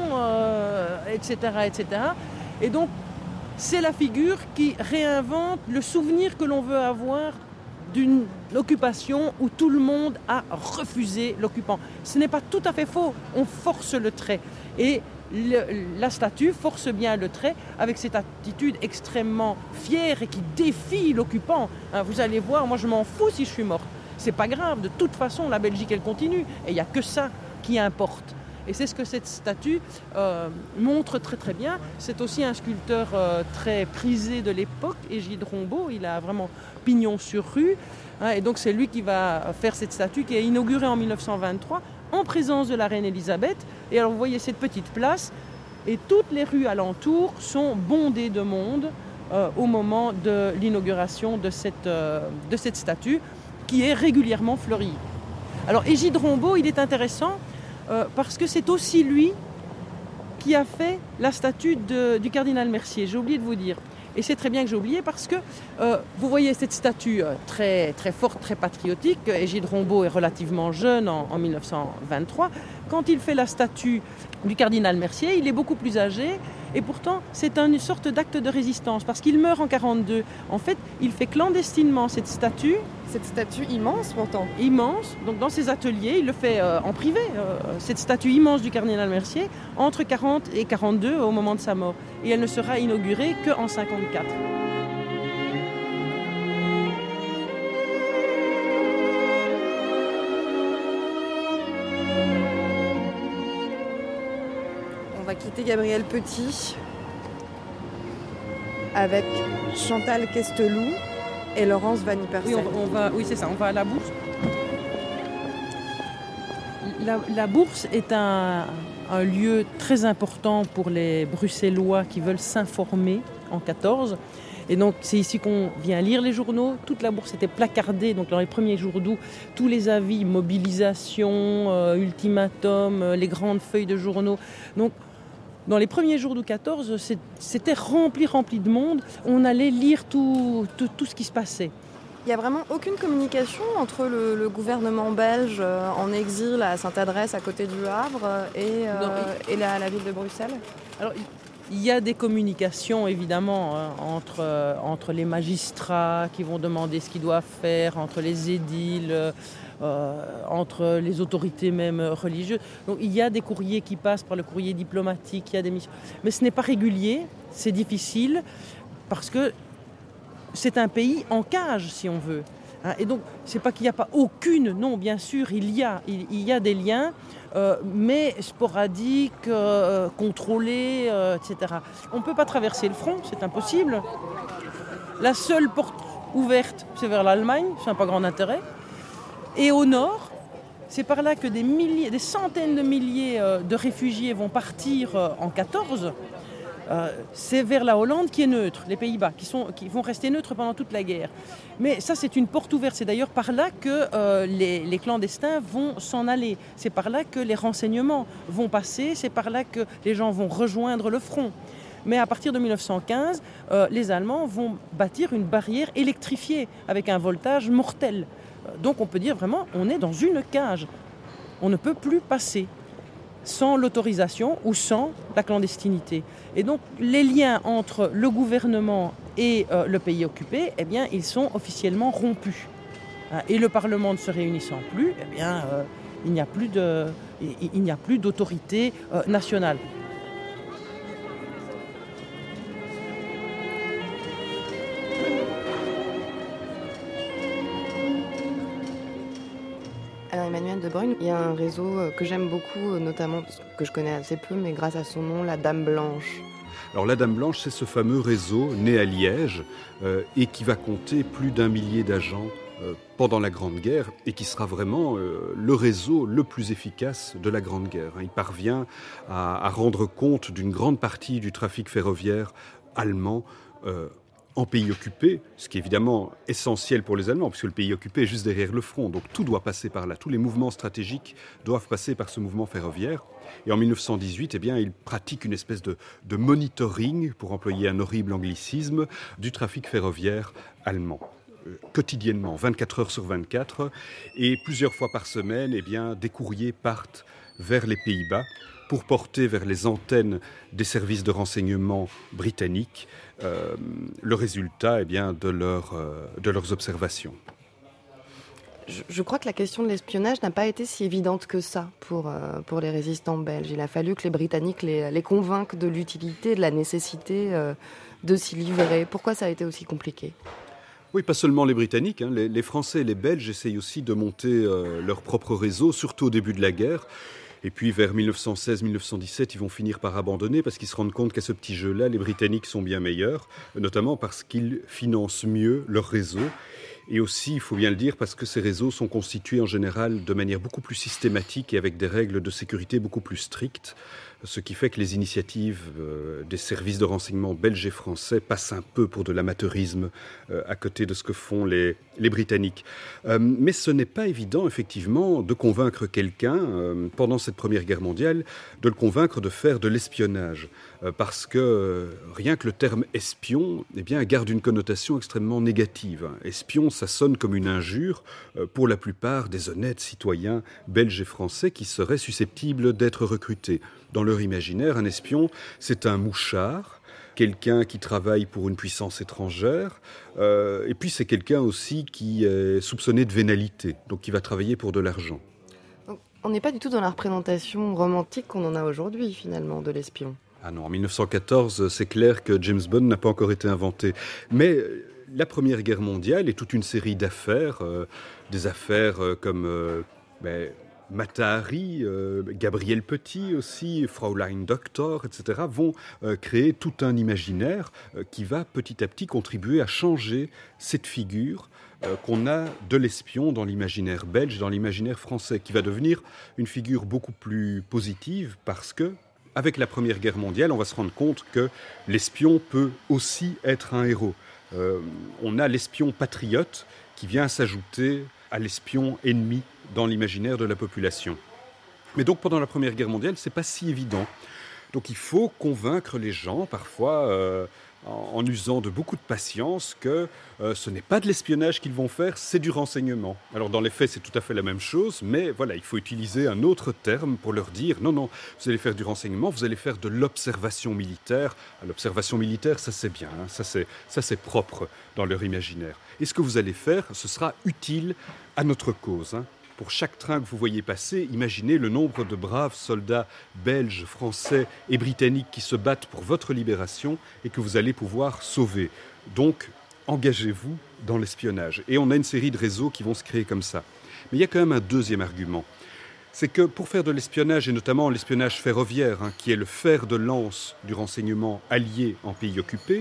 etc., etc. Et donc, c'est la figure qui réinvente le souvenir que l'on veut avoir d'une occupation où tout le monde a refusé l'occupant. Ce n'est pas tout à fait faux, on force le trait. Et la statue force bien le trait avec cette attitude extrêmement fière et qui défie l'occupant. Vous allez voir, moi je m'en fous si je suis morte. C'est pas grave, de toute façon la Belgique elle continue et il n'y a que ça qui importe. Et c'est ce que cette statue montre très très bien. C'est aussi un sculpteur très prisé de l'époque, Égide Rombaud, il a vraiment pignon sur rue. Et donc c'est lui qui va faire cette statue qui est inaugurée en 1923 en présence de la reine Elisabeth. Et alors vous voyez cette petite place et toutes les rues alentours sont bondées de monde au moment de l'inauguration de cette statue qui est régulièrement fleurie. Alors Égide Rombaud, il est intéressant parce que c'est aussi lui qui a fait la statue du cardinal Mercier. J'ai oublié de vous dire. Et c'est très bien que j'ai oublié parce que vous voyez cette statue très, très forte, très patriotique. Égide Rombaud est relativement jeune en 1923. Quand il fait la statue du cardinal Mercier, il est beaucoup plus âgé. Et pourtant, c'est une sorte d'acte de résistance parce qu'il meurt en 1942. En fait, il fait clandestinement cette statue. Cette statue immense pourtant. Immense. Donc dans ses ateliers, il le fait en privé. Cette statue immense du cardinal Mercier entre 1940 et 1942 au moment de sa mort. Et elle ne sera inaugurée qu'en 1954. On va quitter Gabrielle Petit avec Chantal Questelou et Laurence Van Ypersel. Oui, oui, c'est ça, on va à la bourse. La bourse est un lieu très important pour les Bruxellois qui veulent s'informer en 14. Et donc c'est ici qu'on vient lire les journaux. Toute la bourse était placardée, donc dans les premiers jours d'août, tous les avis, mobilisation, ultimatum, les grandes feuilles de journaux. Donc dans les premiers jours d'août 14, c'était rempli de monde. On allait lire tout ce qui se passait. Il n'y a vraiment aucune communication entre le gouvernement belge en exil à Sainte-Adresse, à côté du Havre, et la ville de Bruxelles. Alors, il y a des communications, évidemment, entre les magistrats qui vont demander ce qu'ils doivent faire, entre les édiles, entre les autorités même religieuses. Donc, il y a des courriers qui passent par le courrier diplomatique, il y a des missions. Mais ce n'est pas régulier, c'est difficile, parce que c'est un pays en cage, si on veut. Et donc, c'est pas qu'il n'y a pas aucune, non, bien sûr, il y a des liens, mais sporadiques, contrôlés, etc. On ne peut pas traverser le front, c'est impossible. La seule porte ouverte, c'est vers l'Allemagne, ça n'a pas grand intérêt. Et au nord, c'est par là que des centaines de milliers de réfugiés vont partir en 14. C'est vers la Hollande qui est neutre, les Pays-Bas, qui vont rester neutres pendant toute la guerre. Mais ça, c'est une porte ouverte. C'est d'ailleurs par là que les clandestins vont s'en aller. C'est par là que les renseignements vont passer. C'est par là que les gens vont rejoindre le front. Mais à partir de 1915, les Allemands vont bâtir une barrière électrifiée avec un voltage mortel. Donc on peut dire vraiment, on est dans une cage. On ne peut plus passer sans l'autorisation ou sans la clandestinité. Et donc les liens entre le gouvernement et le pays occupé, eh bien, ils sont officiellement rompus. Et le Parlement ne se réunissant plus, eh bien, il n'y a plus d'autorité nationale. Alors Emmanuel De Bruyne, il y a un réseau que j'aime beaucoup, notamment que je connais assez peu, mais grâce à son nom, la Dame Blanche. Alors la Dame Blanche, c'est ce fameux réseau né à Liège et qui va compter plus d'1 millier d'agents pendant la Grande Guerre et qui sera vraiment le réseau le plus efficace de la Grande Guerre. Il parvient à rendre compte d'une grande partie du trafic ferroviaire allemand en pays occupé, ce qui est évidemment essentiel pour les Allemands, puisque le pays occupé est juste derrière le front. Donc tout doit passer par là. Tous les mouvements stratégiques doivent passer par ce mouvement ferroviaire. Et en 1918, eh bien, il pratique une espèce de monitoring, pour employer un horrible anglicisme, du trafic ferroviaire allemand. Quotidiennement, 24 heures sur 24, et plusieurs fois par semaine, eh bien, des courriers partent vers les Pays-Bas pour porter vers les antennes des services de renseignement britanniques le résultat eh bien, de leurs observations. Je crois que la question de l'espionnage n'a pas été si évidente que ça pour les résistants belges. Il a fallu que les Britanniques les convainquent de l'utilité, de la nécessité de s'y livrer. Pourquoi ça a été aussi compliqué ? Oui, pas seulement les Britanniques, hein, les Français et les Belges essayent aussi de monter leur propre réseau, surtout au début de la guerre. Et puis vers 1916-1917, ils vont finir par abandonner parce qu'ils se rendent compte qu'à ce petit jeu-là, les Britanniques sont bien meilleurs, notamment parce qu'ils financent mieux leur réseau. Et aussi, il faut bien le dire, parce que ces réseaux sont constitués en général de manière beaucoup plus systématique et avec des règles de sécurité beaucoup plus strictes, ce qui fait que les initiatives des services de renseignement belges et français passent un peu pour de l'amateurisme à côté de ce que font les Britanniques. Mais ce n'est pas évident, effectivement, de convaincre quelqu'un, pendant cette Première Guerre mondiale, de le convaincre de faire de l'espionnage. Parce que rien que le terme espion eh bien, garde une connotation extrêmement négative. Espion, ça sonne comme une injure pour la plupart des honnêtes citoyens belges et français qui seraient susceptibles d'être recrutés. Dans leur imaginaire, un espion, c'est un mouchard, quelqu'un qui travaille pour une puissance étrangère, et puis c'est quelqu'un aussi qui est soupçonné de vénalité, donc qui va travailler pour de l'argent. Donc, on n'est pas du tout dans la représentation romantique qu'on en a aujourd'hui, finalement, de l'espion. Ah non, en 1914, c'est clair que James Bond n'a pas encore été inventé. Mais la Première Guerre mondiale et toute une série d'affaires, des affaires comme Mata Hari, Gabriel Petit aussi, Fraulein Doctor, etc. vont créer tout un imaginaire qui va petit à petit contribuer à changer cette figure qu'on a de l'espion dans l'imaginaire belge, dans l'imaginaire français, qui va devenir une figure beaucoup plus positive parce que, avec la Première Guerre mondiale, on va se rendre compte que l'espion peut aussi être un héros. On a l'espion patriote qui vient s'ajouter à l'espion ennemi dans l'imaginaire de la population. Mais donc pendant la Première Guerre mondiale, c'est pas si évident. Donc il faut convaincre les gens, parfois en usant de beaucoup de patience, que ce n'est pas de l'espionnage qu'ils vont faire, c'est du renseignement. Alors dans les faits, c'est tout à fait la même chose, mais voilà, il faut utiliser un autre terme pour leur dire non, vous allez faire du renseignement, vous allez faire de l'observation militaire. L'observation militaire, ça c'est bien, hein, ça c'est propre dans leur imaginaire. Et ce que vous allez faire, ce sera utile à notre cause. Hein. Pour chaque train que vous voyez passer, imaginez le nombre de braves soldats belges, français et britanniques qui se battent pour votre libération et que vous allez pouvoir sauver. Donc, engagez-vous dans l'espionnage. Et on a une série de réseaux qui vont se créer comme ça. Mais il y a quand même un deuxième argument. C'est que pour faire de l'espionnage, et notamment l'espionnage ferroviaire, hein, qui est le fer de lance du renseignement allié en pays occupé,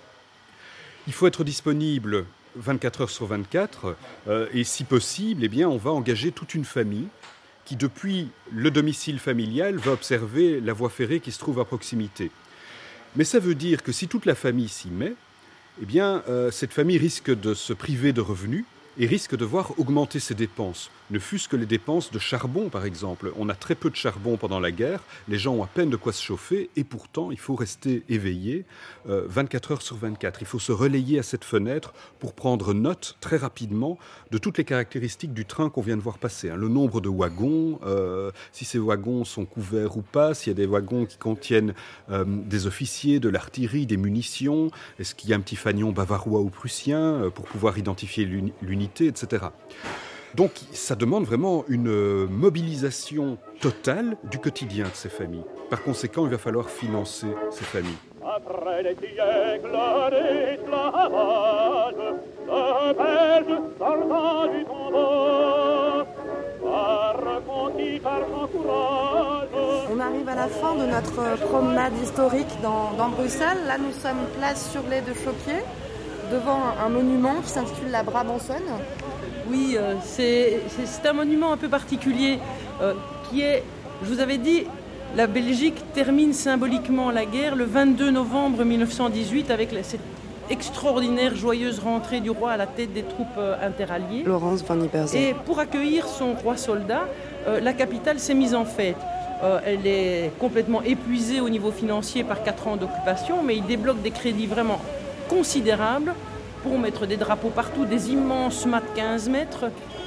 il faut être disponible 24 heures sur 24, et si possible, eh bien, on va engager toute une famille qui, depuis le domicile familial, va observer la voie ferrée qui se trouve à proximité. Mais ça veut dire que si toute la famille s'y met, eh bien, cette famille risque de se priver de revenus et risque de voir augmenter ses dépenses. Ne fût-ce que les dépenses de charbon, par exemple. On a très peu de charbon pendant la guerre, les gens ont à peine de quoi se chauffer, et pourtant, il faut rester éveillé 24 heures sur 24. Il faut se relayer à cette fenêtre pour prendre note, très rapidement, de toutes les caractéristiques du train qu'on vient de voir passer. Le nombre de wagons, si ces wagons sont couverts ou pas, s'il y a des wagons qui contiennent des officiers, de l'artillerie, des munitions, est-ce qu'il y a un petit fanion bavarois ou prussien pour pouvoir identifier l'unité, etc. Donc ça demande vraiment une mobilisation totale du quotidien de ces familles. Par conséquent, il va falloir financer ces familles. Après les siècles d'esclavage, le Belge sortant du tombeau, a reconquis par son courage. On arrive à la fin de notre promenade historique dans Bruxelles. Là, nous sommes place Surlet de Chopier, devant un monument qui s'intitule la Brabançonne. Oui, c'est un monument un peu particulier qui est, je vous avais dit, la Belgique termine symboliquement la guerre le 22 novembre 1918 avec cette extraordinaire joyeuse rentrée du roi à la tête des troupes interalliées. Laurence von Ibersen. Et pour accueillir son roi soldat, la capitale s'est mise en fête. Elle est complètement épuisée au niveau financier par 4 ans d'occupation, mais il débloque des crédits vraiment considérables pour mettre des drapeaux partout, des immenses mâts de 15 mètres,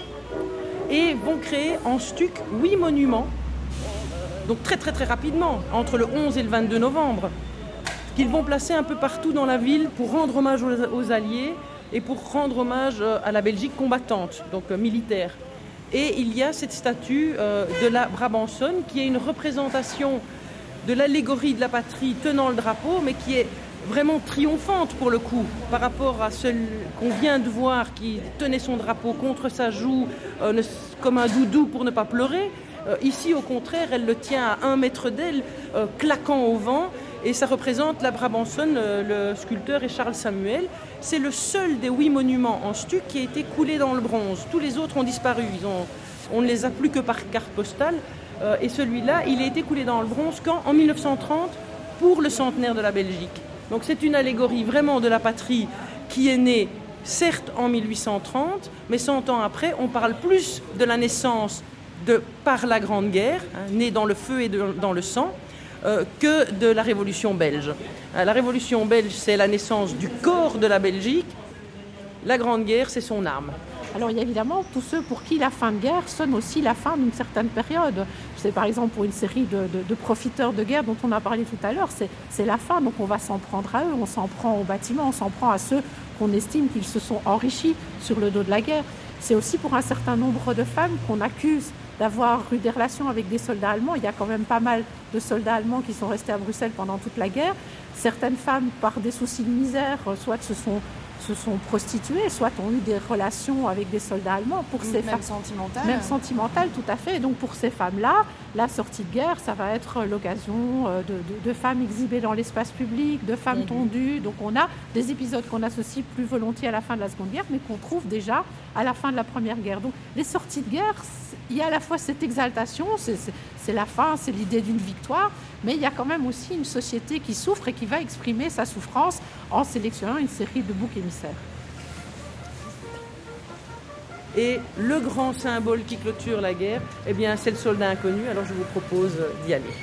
et vont créer en stuc 8 monuments, donc très très très rapidement, entre le 11 et le 22 novembre, qu'ils vont placer un peu partout dans la ville pour rendre hommage aux Alliés et pour rendre hommage à la Belgique combattante, donc militaire. Et il y a cette statue de la Brabançonne qui est une représentation de l'allégorie de la patrie tenant le drapeau, mais qui est vraiment triomphante pour le coup, par rapport à celle qu'on vient de voir qui tenait son drapeau contre sa joue comme un doudou pour ne pas pleurer. Ici, au contraire, elle le tient à 1 mètre d'elle, claquant au vent, et ça représente la Brabançonne, le sculpteur est Charles Samuel. C'est le seul des 8 monuments en stuc qui a été coulé dans le bronze. Tous les autres ont disparu, on ne les a plus que par carte postale, et celui-là, il a été coulé dans le bronze en 1930 pour le centenaire de la Belgique. Donc c'est une allégorie vraiment de la patrie qui est née, certes en 1830, mais 100 ans après, on parle plus de la naissance par la Grande Guerre, née dans le feu et dans le sang, que de la Révolution belge. La Révolution belge, c'est la naissance du corps de la Belgique. La Grande Guerre, c'est son âme. Alors il y a évidemment tous ceux pour qui la fin de guerre sonne aussi la fin d'une certaine période. C'est par exemple pour une série de profiteurs de guerre dont on a parlé tout à l'heure, c'est la fin, donc on va s'en prendre à eux, on s'en prend aux bâtiments, on s'en prend à ceux qu'on estime qu'ils se sont enrichis sur le dos de la guerre. C'est aussi pour un certain nombre de femmes qu'on accuse d'avoir eu des relations avec des soldats allemands. Il y a quand même pas mal de soldats allemands qui sont restés à Bruxelles pendant toute la guerre. Certaines femmes, par des soucis de misère, soit se sont se sont prostituées, soit ont eu des relations avec des soldats allemands. Pour ces Même sentimentale. Même sentimentale, tout à fait. Et donc pour ces femmes-là, la sortie de guerre, ça va être l'occasion de femmes exhibées dans l'espace public, de femmes tondues. Donc on a des épisodes qu'on associe plus volontiers à la fin de la Seconde Guerre, mais qu'on trouve déjà à la fin de la Première Guerre. Donc les sorties de guerre, il y a à la fois cette exaltation, c'est la fin, c'est l'idée d'une victoire, mais il y a quand même aussi une société qui souffre et qui va exprimer sa souffrance en sélectionnant une série de boucs émissaires. Et le grand symbole qui clôture la guerre, eh bien, c'est le soldat inconnu. Alors je vous propose d'y aller.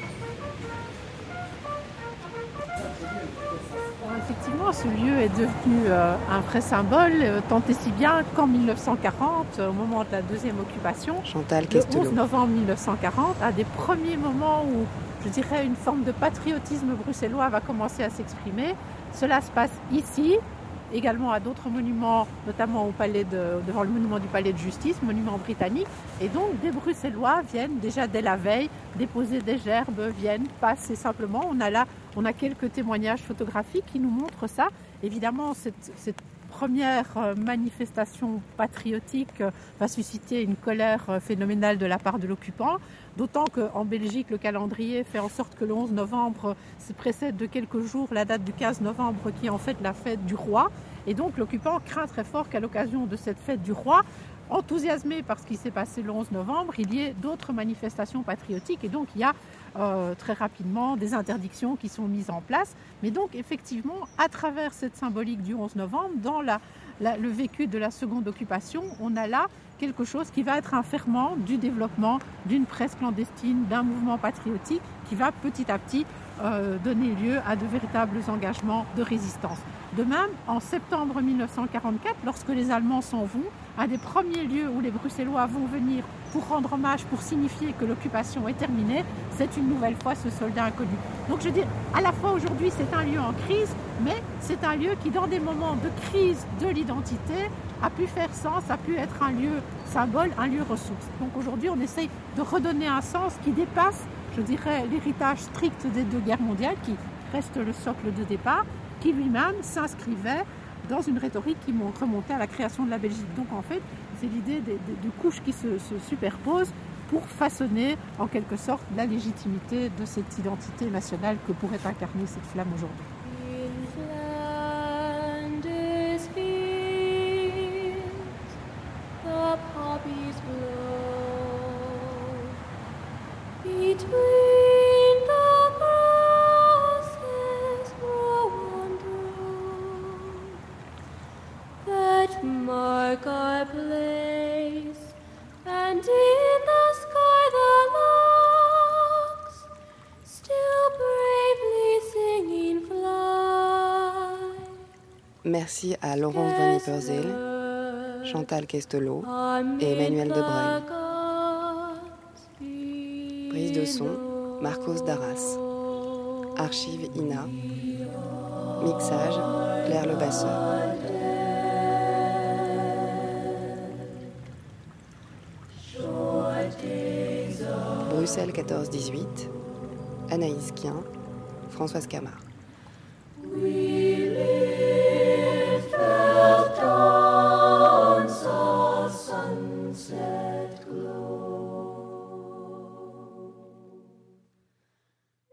Effectivement, ce lieu est devenu un vrai symbole, tant et si bien qu'en 1940, au moment de la deuxième occupation, Chantal le Questelot. 11 novembre 1940, un des premiers moments où, je dirais, une forme de patriotisme bruxellois va commencer à s'exprimer. Cela se passe ici, également à d'autres monuments, notamment devant le monument du Palais de Justice, monument britannique. Et donc des Bruxellois viennent déjà dès la veille déposer des gerbes, viennent passer simplement. On a quelques témoignages photographiques qui nous montrent ça. Évidemment, cette première manifestation patriotique va susciter une colère phénoménale de la part de l'occupant, d'autant qu'en Belgique, le calendrier fait en sorte que le 11 novembre se précède de quelques jours la date du 15 novembre qui est en fait la fête du roi. Et donc l'occupant craint très fort qu'à l'occasion de cette fête du roi, enthousiasmé par ce qui s'est passé le 11 novembre, il y ait d'autres manifestations patriotiques. Et donc il y a très rapidement des interdictions qui sont mises en place. Mais donc effectivement, à travers cette symbolique du 11 novembre, dans le vécu de la seconde occupation, on a là quelque chose qui va être un ferment du développement d'une presse clandestine, d'un mouvement patriotique qui va petit à petit donner lieu à de véritables engagements de résistance. De même, en septembre 1944, lorsque les Allemands s'en vont, un des premiers lieux où les Bruxellois vont venir pour rendre hommage, pour signifier que l'occupation est terminée, c'est une nouvelle fois ce soldat inconnu. Donc je dis, à la fois aujourd'hui c'est un lieu en crise, mais c'est un lieu qui dans des moments de crise de l'identité a pu faire sens, a pu être un lieu symbole, un lieu ressource. Donc aujourd'hui on essaye de redonner un sens qui dépasse, je dirais, l'héritage strict des deux guerres mondiales, qui reste le socle de départ, qui lui-même s'inscrivait dans une rhétorique qui remontait à la création de la Belgique. Donc en fait, c'est l'idée de couches qui se superposent pour façonner en quelque sorte la légitimité de cette identité nationale que pourrait incarner cette flamme aujourd'hui. Mark our place, and in the sky the larks still bravely singing fly. Merci à Laurence von Ypperzel, Chantal Questelot et Emmanuel Debreuil. Prise de son, Marcos Darras. Archive INA. Mixage, Claire Levasseur. Bruxelles 14-18, Anaïs Kien, Françoise Camard.